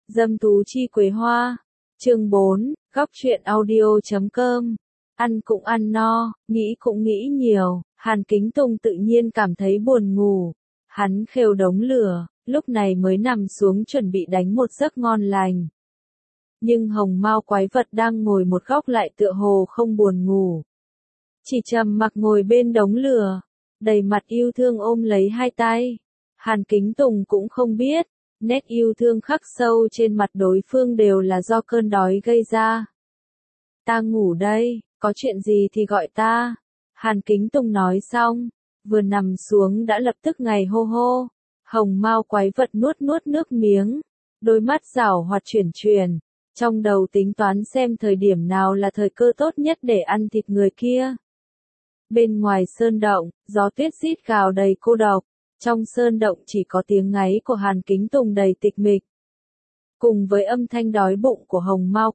Dâm tú chi quế hoa. Chương 4, góc truyện audio.com. Ăn cũng ăn no, nghĩ cũng nghĩ nhiều, Hàn Kính Tùng tự nhiên cảm thấy buồn ngủ. Hắn khều đống lửa, lúc này mới nằm xuống chuẩn bị đánh một giấc ngon lành. Nhưng hồng mao quái vật đang ngồi một góc lại tựa hồ không buồn ngủ. Chỉ trầm mặc ngồi bên đống lửa, đầy mặt yêu thương ôm lấy hai tay. Hàn Kính Tùng cũng không biết, nét yêu thương khắc sâu trên mặt đối phương đều là do cơn đói gây ra. Ta ngủ đây, có chuyện gì thì gọi ta. Hàn Kính Tùng nói xong, vừa nằm xuống đã lập tức ngày hô hô. Hồng mao quái vật nuốt nuốt nước miếng, đôi mắt giảo hoạt chuyển chuyển, trong đầu tính toán xem thời điểm nào là thời cơ tốt nhất để ăn thịt người kia. Bên ngoài sơn động, gió tuyết rít gào đầy cô độc, trong sơn động chỉ có tiếng ngáy của Hàn Kính Tùng đầy tịch mịch. Cùng với âm thanh đói bụng của hồng mao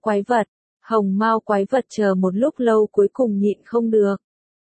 quái vật chờ một lúc lâu cuối cùng nhịn không được.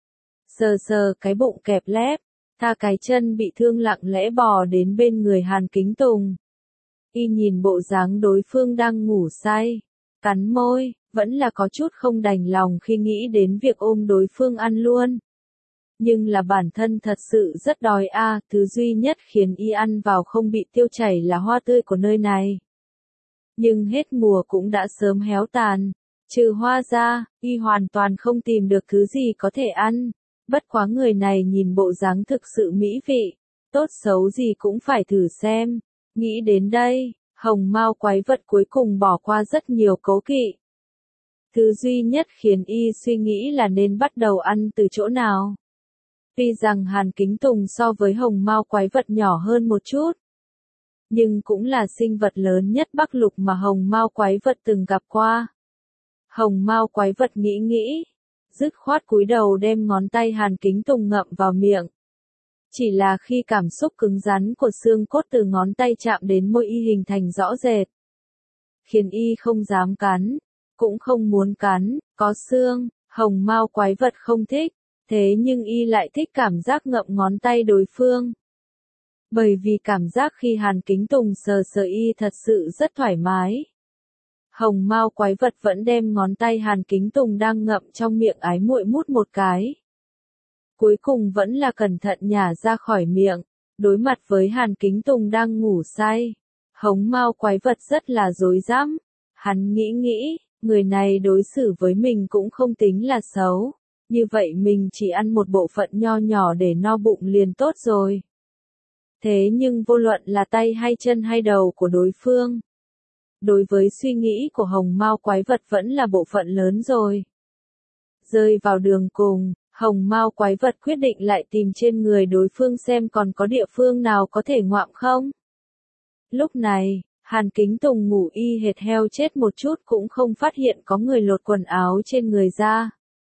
Sờ sờ cái bụng kẹp lép, tha cái chân bị thương lặng lẽ bò đến bên người Hàn Kính Tùng. Y nhìn bộ dáng đối phương đang ngủ say, cắn môi, vẫn là có chút không đành lòng khi nghĩ đến việc ôm đối phương ăn luôn. Nhưng là bản thân thật sự rất đói thứ duy nhất khiến y ăn vào không bị tiêu chảy là hoa tươi của nơi này. Nhưng hết mùa cũng đã sớm héo tàn, trừ hoa ra, y hoàn toàn không tìm được thứ gì có thể ăn. Bất quá người này nhìn bộ dáng thực sự mỹ vị, tốt xấu gì cũng phải thử xem. Nghĩ đến đây, hồng mao quái vật cuối cùng bỏ qua rất nhiều cố kỵ. Thứ duy nhất khiến y suy nghĩ là nên bắt đầu ăn từ chỗ nào. Tuy rằng Hàn Kính Tùng so với hồng mao quái vật nhỏ hơn một chút, nhưng cũng là sinh vật lớn nhất Bắc Lục mà hồng mao quái vật từng gặp qua. Hồng mao quái vật nghĩ nghĩ, dứt khoát cúi đầu đem ngón tay Hàn Kính Tùng ngậm vào miệng. Chỉ là khi cảm xúc cứng rắn của xương cốt từ ngón tay chạm đến môi y hình thành rõ rệt, khiến y không dám cắn, cũng không muốn cắn, có xương, hồng mao quái vật không thích, thế nhưng y lại thích cảm giác ngậm ngón tay đối phương. Bởi vì cảm giác khi Hàn Kính Tùng sờ sờ y thật sự rất thoải mái. Hồng mao quái vật vẫn đem ngón tay Hàn Kính Tùng đang ngậm trong miệng ái muội mút một cái. Cuối cùng vẫn là cẩn thận nhả ra khỏi miệng, đối mặt với Hàn Kính Tùng đang ngủ say. Hồng mao quái vật rất là rối rắm, hắn nghĩ, người này đối xử với mình cũng không tính là xấu, như vậy mình chỉ ăn một bộ phận nho nhỏ để no bụng liền tốt rồi. Thế nhưng vô luận là tay hay chân hay đầu của đối phương, đối với suy nghĩ của hồng mao quái vật vẫn là bộ phận lớn rồi. Rơi vào đường cùng, hồng mao quái vật quyết định lại tìm trên người đối phương xem còn có địa phương nào có thể ngoạm không. Lúc này, Hàn Kính Tùng ngủ y hệt heo chết một chút cũng không phát hiện có người lột quần áo trên người ra.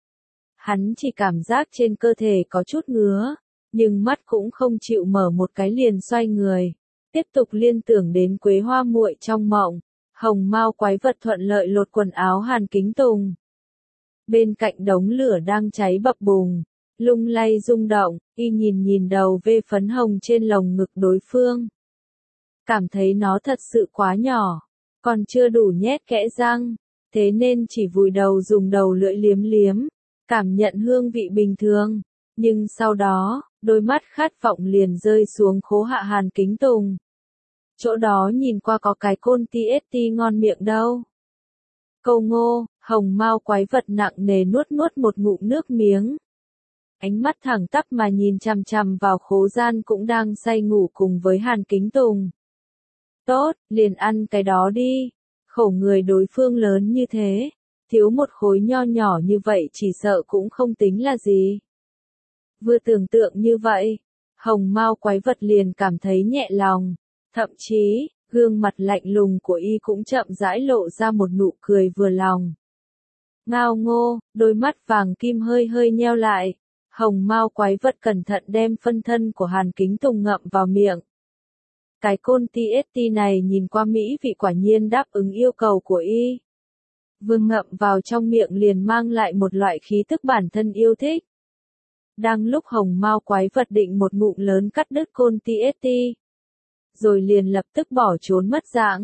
Hắn chỉ cảm giác trên cơ thể có chút ngứa, nhưng mắt cũng không chịu mở một cái liền xoay người, tiếp tục liên tưởng đến quế hoa muội trong mộng. Hồng mao quái vật thuận lợi lột quần áo Hàn Kính Tùng. Bên cạnh đống lửa đang cháy bập bùng, lung lay rung động, y nhìn đầu vê phấn hồng trên lồng ngực đối phương. Cảm thấy nó thật sự quá nhỏ, còn chưa đủ nhét kẽ răng, thế nên chỉ vùi đầu dùng đầu lưỡi liếm, cảm nhận hương vị bình thường. Nhưng sau đó, đôi mắt khát vọng liền rơi xuống khố hạ Hàn Kính Tùng. Chỗ đó nhìn qua có cái côn TST ngon miệng đâu. Câu ngô, hồng mao quái vật nặng nề nuốt một ngụm nước miếng. Ánh mắt thẳng tắp mà nhìn chằm chằm vào khố gian cũng đang say ngủ cùng với Hàn Kính Tùng. Tốt, liền ăn cái đó đi. Khẩu người đối phương lớn như thế, thiếu một khối nho nhỏ như vậy chỉ sợ cũng không tính là gì. Vừa tưởng tượng như vậy, hồng mao quái vật liền cảm thấy nhẹ lòng. Thậm chí, gương mặt lạnh lùng của y cũng chậm rãi lộ ra một nụ cười vừa lòng. Ngao ngô, đôi mắt vàng kim hơi nheo lại. Hồng mao quái vật cẩn thận đem phân thân của Hàn Kính Tùng ngậm vào miệng. Cái côn TST này nhìn qua mỹ vị quả nhiên đáp ứng yêu cầu của y. Vừa ngậm vào trong miệng liền mang lại một loại khí tức bản thân yêu thích. Đang lúc hồng mao quái vật định một ngụm lớn cắt đứt côn TST, rồi liền lập tức bỏ trốn mất dạng,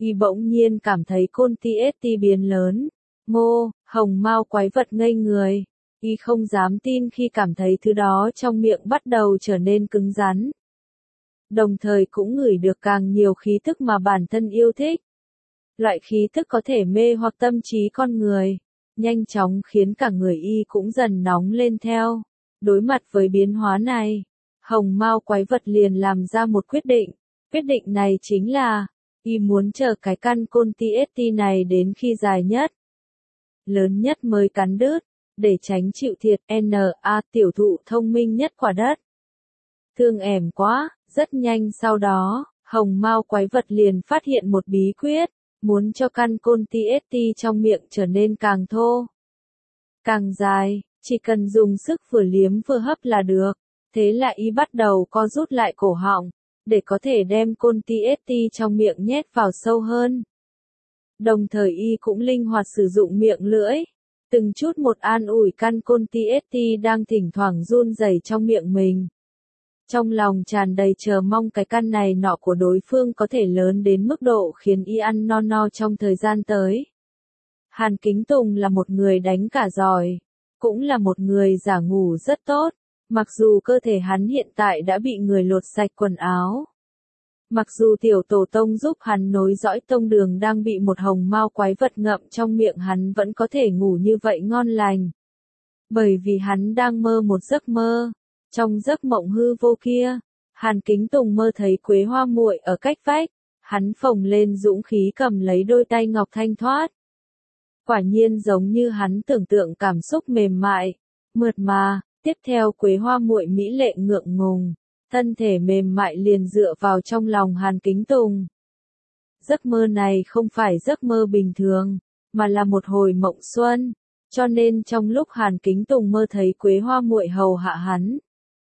Y bỗng nhiên cảm thấy côn TST biến lớn. Ngô, hồng mao quái vật ngây người. Y không dám tin khi cảm thấy thứ đó trong miệng bắt đầu trở nên cứng rắn. Đồng thời cũng ngửi được càng nhiều khí tức mà bản thân yêu thích. Loại khí tức có thể mê hoặc tâm trí con người, nhanh chóng khiến cả người Y cũng dần nóng lên theo. Đối mặt với biến hóa này, hồng mao quái vật liền làm ra một quyết định. Quyết định này chính là, Y muốn chờ cái căn côn TST này đến khi dài nhất, lớn nhất mới cắn đứt, để tránh chịu thiệt. N.A. tiểu thụ thông minh nhất quả đất. Thương ẻm quá, rất nhanh sau đó, hồng mao quái vật liền phát hiện một bí quyết, muốn cho căn côn TST trong miệng trở nên càng thô, càng dài, chỉ cần dùng sức vừa liếm vừa hấp là được. Thế là Y bắt đầu co rút lại cổ họng, để có thể đem côn TST trong miệng nhét vào sâu hơn. Đồng thời Y cũng linh hoạt sử dụng miệng lưỡi, từng chút một an ủi căn côn TST đang thỉnh thoảng run rẩy trong miệng mình. Trong lòng tràn đầy chờ mong cái căn này nọ của đối phương có thể lớn đến mức độ khiến Y ăn no no trong thời gian tới. Hàn Kính Tùng là một người đánh cả giỏi, cũng là một người giả ngủ rất tốt, mặc dù cơ thể hắn hiện tại đã bị người lột sạch quần áo. Mặc dù tiểu tổ tông giúp hắn nối dõi tông đường đang bị một hồng mao quái vật ngậm trong miệng, hắn vẫn có thể ngủ như vậy ngon lành. Bởi vì hắn đang mơ một giấc mơ. Trong giấc mộng hư vô kia, Hàn Kính Tùng mơ thấy Quế Hoa muội ở cách vách, hắn phồng lên dũng khí cầm lấy đôi tay ngọc thanh thoát. Quả nhiên giống như hắn tưởng tượng, cảm xúc mềm mại, mượt mà. Tiếp theo Quế Hoa muội mỹ lệ ngượng ngùng, thân thể mềm mại liền dựa vào trong lòng Hàn Kính Tùng. Giấc mơ này không phải giấc mơ bình thường, mà là một hồi mộng xuân, cho nên trong lúc Hàn Kính Tùng mơ thấy Quế Hoa muội hầu hạ hắn,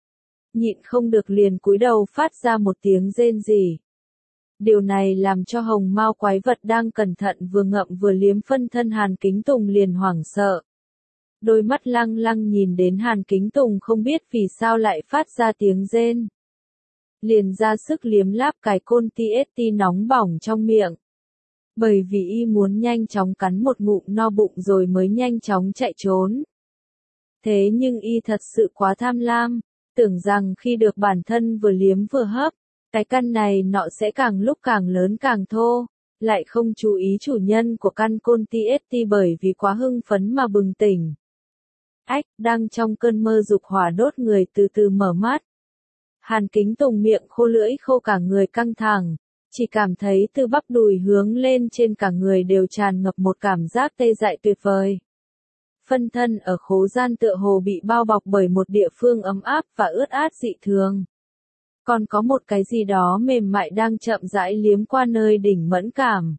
nhịn không được liền cúi đầu phát ra một tiếng rên rỉ. Điều này làm cho hồng mao quái vật đang cẩn thận vừa ngậm vừa liếm phân thân Hàn Kính Tùng liền hoảng sợ. Đôi mắt lăng lăng nhìn đến Hàn Kính Tùng không biết vì sao lại phát ra tiếng rên. Liền ra sức liếm láp cái côn TST nóng bỏng trong miệng. Bởi vì Y muốn nhanh chóng cắn một ngụm no bụng rồi mới nhanh chóng chạy trốn. Thế nhưng Y thật sự quá tham lam, tưởng rằng khi được bản thân vừa liếm vừa hấp, cái căn này nọ sẽ càng lúc càng lớn càng thô, lại không chú ý chủ nhân của căn côn TST bởi vì quá hưng phấn mà bừng tỉnh. Ách, đang trong cơn mơ dục hỏa đốt người từ từ mở mắt. Hàn Kính Tùng miệng khô lưỡi khô, cả người căng thẳng, chỉ cảm thấy từ bắp đùi hướng lên trên cả người đều tràn ngập một cảm giác tê dại tuyệt vời. Phân thân ở khố gian tựa hồ bị bao bọc bởi một địa phương ấm áp và ướt át dị thường. Còn có một cái gì đó mềm mại đang chậm rãi liếm qua nơi đỉnh mẫn cảm.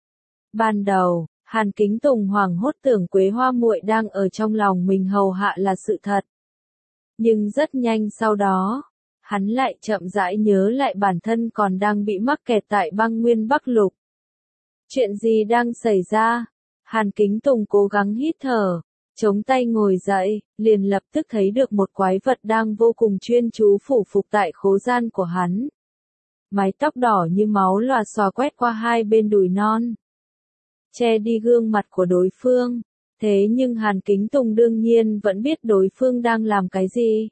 Ban đầu, Hàn Kính Tùng hoảng hốt tưởng Quế Hoa muội đang ở trong lòng mình hầu hạ là sự thật. Nhưng rất nhanh sau đó, hắn lại chậm rãi nhớ lại bản thân còn đang bị mắc kẹt tại băng nguyên Bắc Lục. Chuyện gì đang xảy ra? Hàn Kính Tùng cố gắng hít thở, chống tay ngồi dậy, liền lập tức thấy được một quái vật đang vô cùng chuyên chú phủ phục tại khố gian của hắn. Mái tóc đỏ như máu lòa xòa quét qua hai bên đùi non, che đi gương mặt của đối phương. Thế nhưng Hàn Kính Tùng đương nhiên vẫn biết đối phương đang làm cái gì.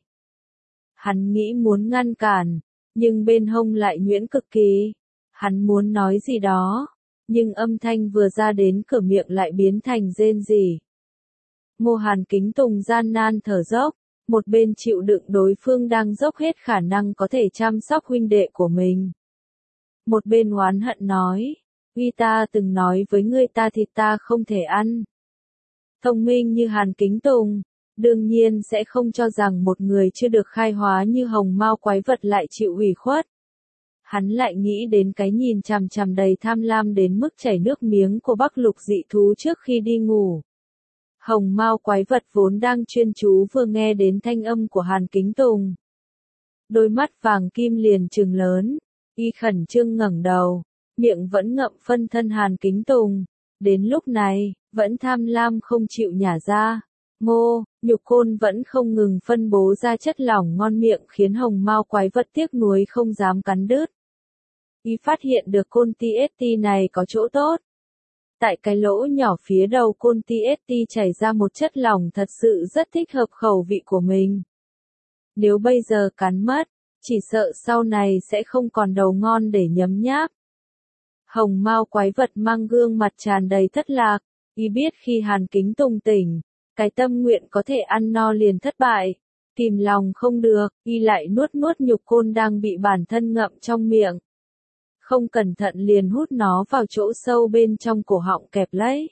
Hắn nghĩ muốn ngăn cản, nhưng bên hông lại nhuyễn cực kỳ. Hắn muốn nói gì đó, nhưng âm thanh vừa ra đến cửa miệng lại biến thành rên rỉ. Ngô Hàn Kính Tùng gian nan thở dốc, một bên chịu đựng đối phương đang dốc hết khả năng có thể chăm sóc huynh đệ của mình. Một bên oán hận nói, Huy ta từng nói với ngươi ta thịt ta không thể ăn. Thông minh như Hàn Kính Tùng, đương nhiên sẽ không cho rằng một người chưa được khai hóa như hồng mao quái vật lại chịu ủy khuất. Hắn lại nghĩ đến cái nhìn chằm chằm đầy tham lam đến mức chảy nước miếng của Bắc Lục dị thú trước khi đi ngủ. Hồng mao quái vật vốn đang chuyên chú vừa nghe đến thanh âm của Hàn Kính Tùng. Đôi mắt vàng kim liền trừng lớn, Y khẩn trương ngẩng đầu, miệng vẫn ngậm phân thân Hàn Kính Tùng. Đến lúc này, vẫn tham lam không chịu nhả ra. Ngô, nhục côn vẫn không ngừng phân bố ra chất lỏng ngon miệng khiến hồng mao quái vật tiếc nuối không dám cắn đứt. Y phát hiện được côn TST này có chỗ tốt. Tại cái lỗ nhỏ phía đầu côn TST chảy ra một chất lỏng thật sự rất thích hợp khẩu vị của mình. Nếu bây giờ cắn mất, chỉ sợ sau này sẽ không còn đầu ngon để nhấm nháp. Hồng Mao quái vật mang gương mặt tràn đầy thất lạc, Y biết khi Hàn Kính Tùng tỉnh, cái tâm nguyện có thể ăn no liền thất bại, kìm lòng không được, Y lại nuốt nuốt nhục côn đang bị bản thân ngậm trong miệng. Không cẩn thận liền hút nó vào chỗ sâu bên trong cổ họng kẹp lấy.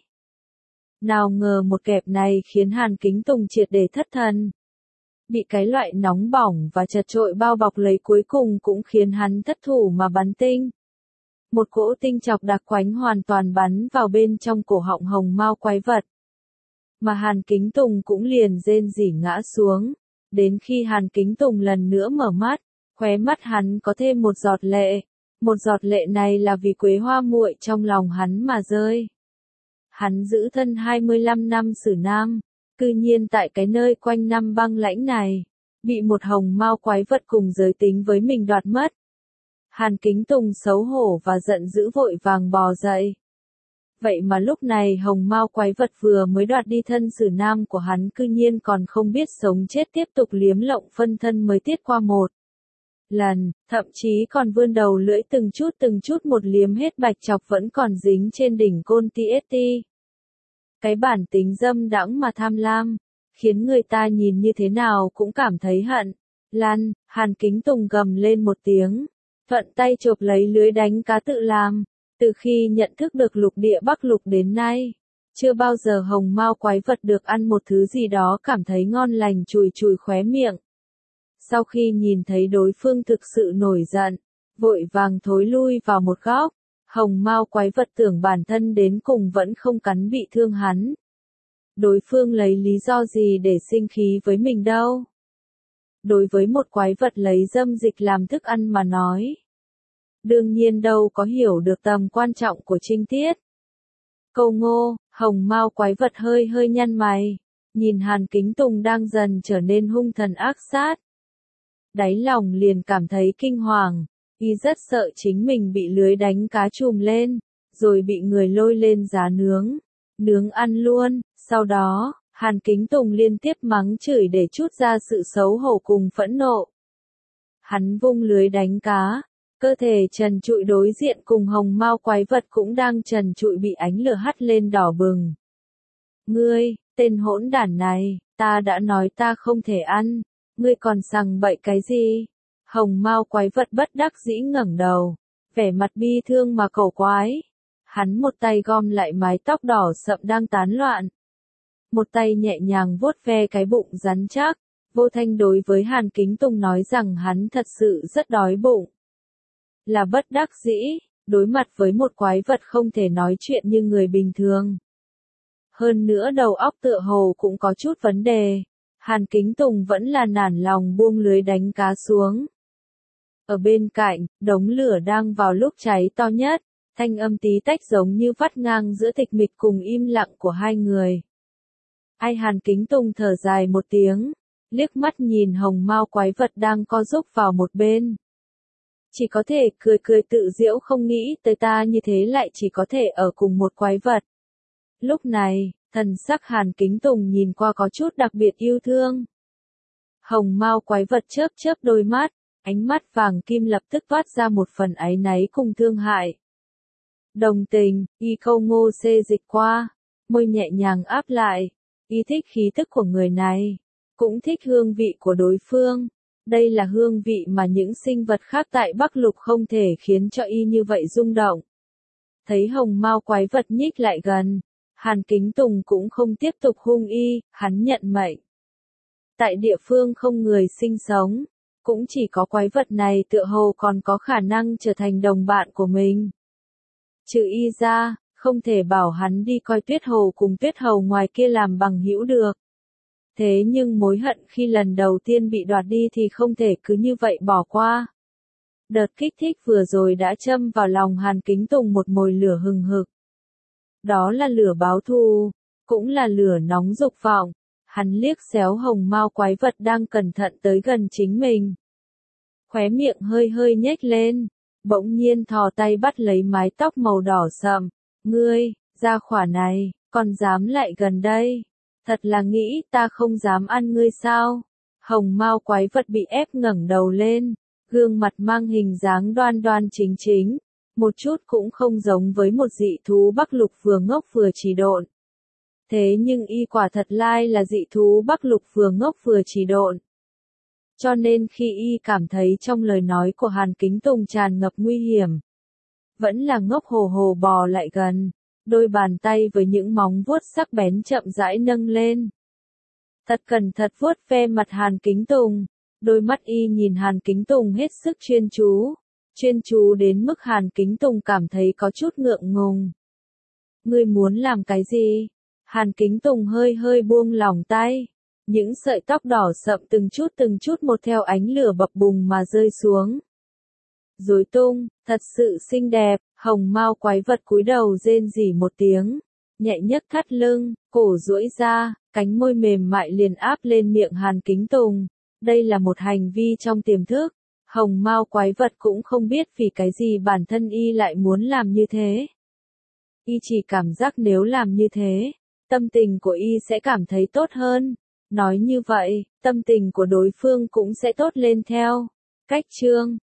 Nào ngờ một kẹp này khiến Hàn Kính Tùng triệt để thất thần. Bị cái loại nóng bỏng và chật chội bao bọc lấy cuối cùng cũng khiến hắn thất thủ mà bắn tinh. Một cỗ tinh chọc đặc quánh hoàn toàn bắn vào bên trong cổ họng Hồng Mao quái vật. Mà Hàn Kính Tùng cũng liền rên rỉ ngã xuống. Đến khi Hàn Kính Tùng lần nữa mở mắt, khóe mắt hắn có thêm một giọt lệ. Một giọt lệ này là vì Quế Hoa muội trong lòng hắn mà rơi. Hắn giữ thân 25 năm Sử Nam, cư nhiên tại cái nơi quanh năm băng lãnh này, bị một Hồng Mao quái vật cùng giới tính với mình đoạt mất. Hàn Kính Tùng xấu hổ và giận dữ vội vàng bò dậy. Vậy mà lúc này Hồng Mao quái vật vừa mới đoạt đi thân Sử Nam của hắn cư nhiên còn không biết sống chết tiếp tục liếm lộng phân thân mới tiết qua một lần, thậm chí còn vươn đầu lưỡi từng chút một liếm hết bạch chọc vẫn còn dính trên đỉnh côn TST. Cái bản tính dâm đãng mà tham lam, khiến người ta nhìn như thế nào cũng cảm thấy hận. Lan, Hàn Kính Tùng gầm lên một tiếng, thuận tay chộp lấy lưới đánh cá tự làm. Từ khi nhận thức được lục địa Bắc Lục đến nay, chưa bao giờ Hồng Mao quái vật được ăn một thứ gì đó cảm thấy ngon lành chùi chùi khóe miệng. Sau khi nhìn thấy đối phương thực sự nổi giận, vội vàng thối lui vào một góc, Hồng Mao quái vật tưởng bản thân đến cùng vẫn không cắn bị thương hắn. Đối phương lấy lý do gì để sinh khí với mình đâu? Đối với một quái vật lấy dâm dịch làm thức ăn mà nói, đương nhiên đâu có hiểu được tầm quan trọng của trinh tiết. Câu ngô, Hồng Mao quái vật hơi hơi nhăn mày, nhìn Hàn Kính Tùng đang dần trở nên hung thần ác sát. Đáy lòng liền cảm thấy kinh hoàng, Y rất sợ chính mình bị lưới đánh cá trùm lên, rồi bị người lôi lên giá nướng ăn luôn. Sau đó, Hàn Kính Tùng liên tiếp mắng chửi để trút ra sự xấu hổ cùng phẫn nộ. Hắn vung lưới đánh cá, cơ thể trần trụi đối diện cùng Hồng Mao quái vật cũng đang trần trụi bị ánh lửa hắt lên đỏ bừng. Ngươi, tên hỗn đản này, ta đã nói ta không thể ăn, ngươi còn sằng bậy cái gì? Hồng Mao quái vật bất đắc dĩ ngẩng đầu, vẻ mặt bi thương mà cầu quái. Hắn một tay gom lại mái tóc đỏ sậm đang tán loạn. Một tay nhẹ nhàng vuốt ve cái bụng rắn chắc, vô thanh đối với Hàn Kính Tùng nói rằng hắn thật sự rất đói bụng. Là bất đắc dĩ, đối mặt với một quái vật không thể nói chuyện như người bình thường. Hơn nữa đầu óc tựa hồ cũng có chút vấn đề, Hàn Kính Tùng vẫn là nản lòng buông lưới đánh cá xuống. Ở bên cạnh, đống lửa đang vào lúc cháy to nhất, thanh âm tí tách giống như vắt ngang giữa tịch mịch cùng im lặng của hai người. Ai Hàn Kính Tùng thở dài một tiếng, liếc mắt nhìn Hồng Mao quái vật đang co rúc vào một bên. Chỉ có thể cười cười tự giễu không nghĩ tới ta như thế lại chỉ có thể ở cùng một quái vật. Lúc này, thần sắc Hàn Kính Tùng nhìn qua có chút đặc biệt yêu thương. Hồng Mao quái vật chớp chớp đôi mắt, ánh mắt vàng kim lập tức toát ra một phần áy náy cùng thương hại. Đồng tình, Y câu ngô xê dịch qua, môi nhẹ nhàng áp lại, Y thích khí tức của người này, cũng thích hương vị của đối phương. Đây là hương vị mà những sinh vật khác tại Bắc Lục không thể khiến cho Y như vậy rung động. Thấy Hồng Mao quái vật nhích lại gần, Hàn Kính Tùng cũng không tiếp tục hung Y, hắn nhận mệnh. Tại địa phương không người sinh sống, cũng chỉ có quái vật này tựa hồ còn có khả năng trở thành đồng bạn của mình. Trừ Y ra, không thể bảo hắn đi coi Tuyết Hồ cùng Tuyết Hầu ngoài kia làm bằng hữu được. Thế nhưng mối hận khi lần đầu tiên bị đoạt đi thì không thể cứ như vậy bỏ qua. Đợt kích thích vừa rồi đã châm vào lòng Hàn Kính Tùng một mồi lửa hừng hực. Đó là lửa báo thù, cũng là lửa nóng dục vọng. Hắn liếc xéo Hồng Mao quái vật đang cẩn thận tới gần chính mình. Khóe miệng hơi hơi nhếch lên, bỗng nhiên thò tay bắt lấy mái tóc màu đỏ sậm. Ngươi, gia hỏa này, còn dám lại gần đây? Thật là nghĩ ta không dám ăn ngươi sao? Hồng Mao quái vật bị ép ngẩng đầu lên, gương mặt mang hình dáng đoan đoan chính chính, một chút cũng không giống với một dị thú Bắc Lục vừa ngốc vừa trì độn. Thế nhưng y quả thật lai là dị thú Bắc Lục vừa ngốc vừa trì độn. Cho nên khi y cảm thấy trong lời nói của Hàn Kính Tùng tràn ngập nguy hiểm, vẫn là ngốc hồ hồ bò lại gần, đôi bàn tay với những móng vuốt sắc bén chậm rãi nâng lên. Thật cẩn thận vuốt ve mặt Hàn Kính Tùng, đôi mắt y nhìn Hàn Kính Tùng hết sức chuyên chú đến mức Hàn Kính Tùng cảm thấy có chút ngượng ngùng. Ngươi muốn làm cái gì? Hàn Kính Tùng hơi hơi buông lỏng tay. Những sợi tóc đỏ sậm từng chút một theo ánh lửa bập bùng mà rơi xuống. Rối tung, thật sự xinh đẹp, Hồng Mao quái vật cúi đầu rên rỉ một tiếng, nhẹ nhấc thắt lưng, cổ duỗi ra, cánh môi mềm mại liền áp lên miệng Hàn Kính Tùng. Đây là một hành vi trong tiềm thức, Hồng Mao quái vật cũng không biết vì cái gì bản thân y lại muốn làm như thế. Y chỉ cảm giác nếu làm như thế, tâm tình của y sẽ cảm thấy tốt hơn. Nói như vậy, tâm tình của đối phương cũng sẽ tốt lên theo. Cách chương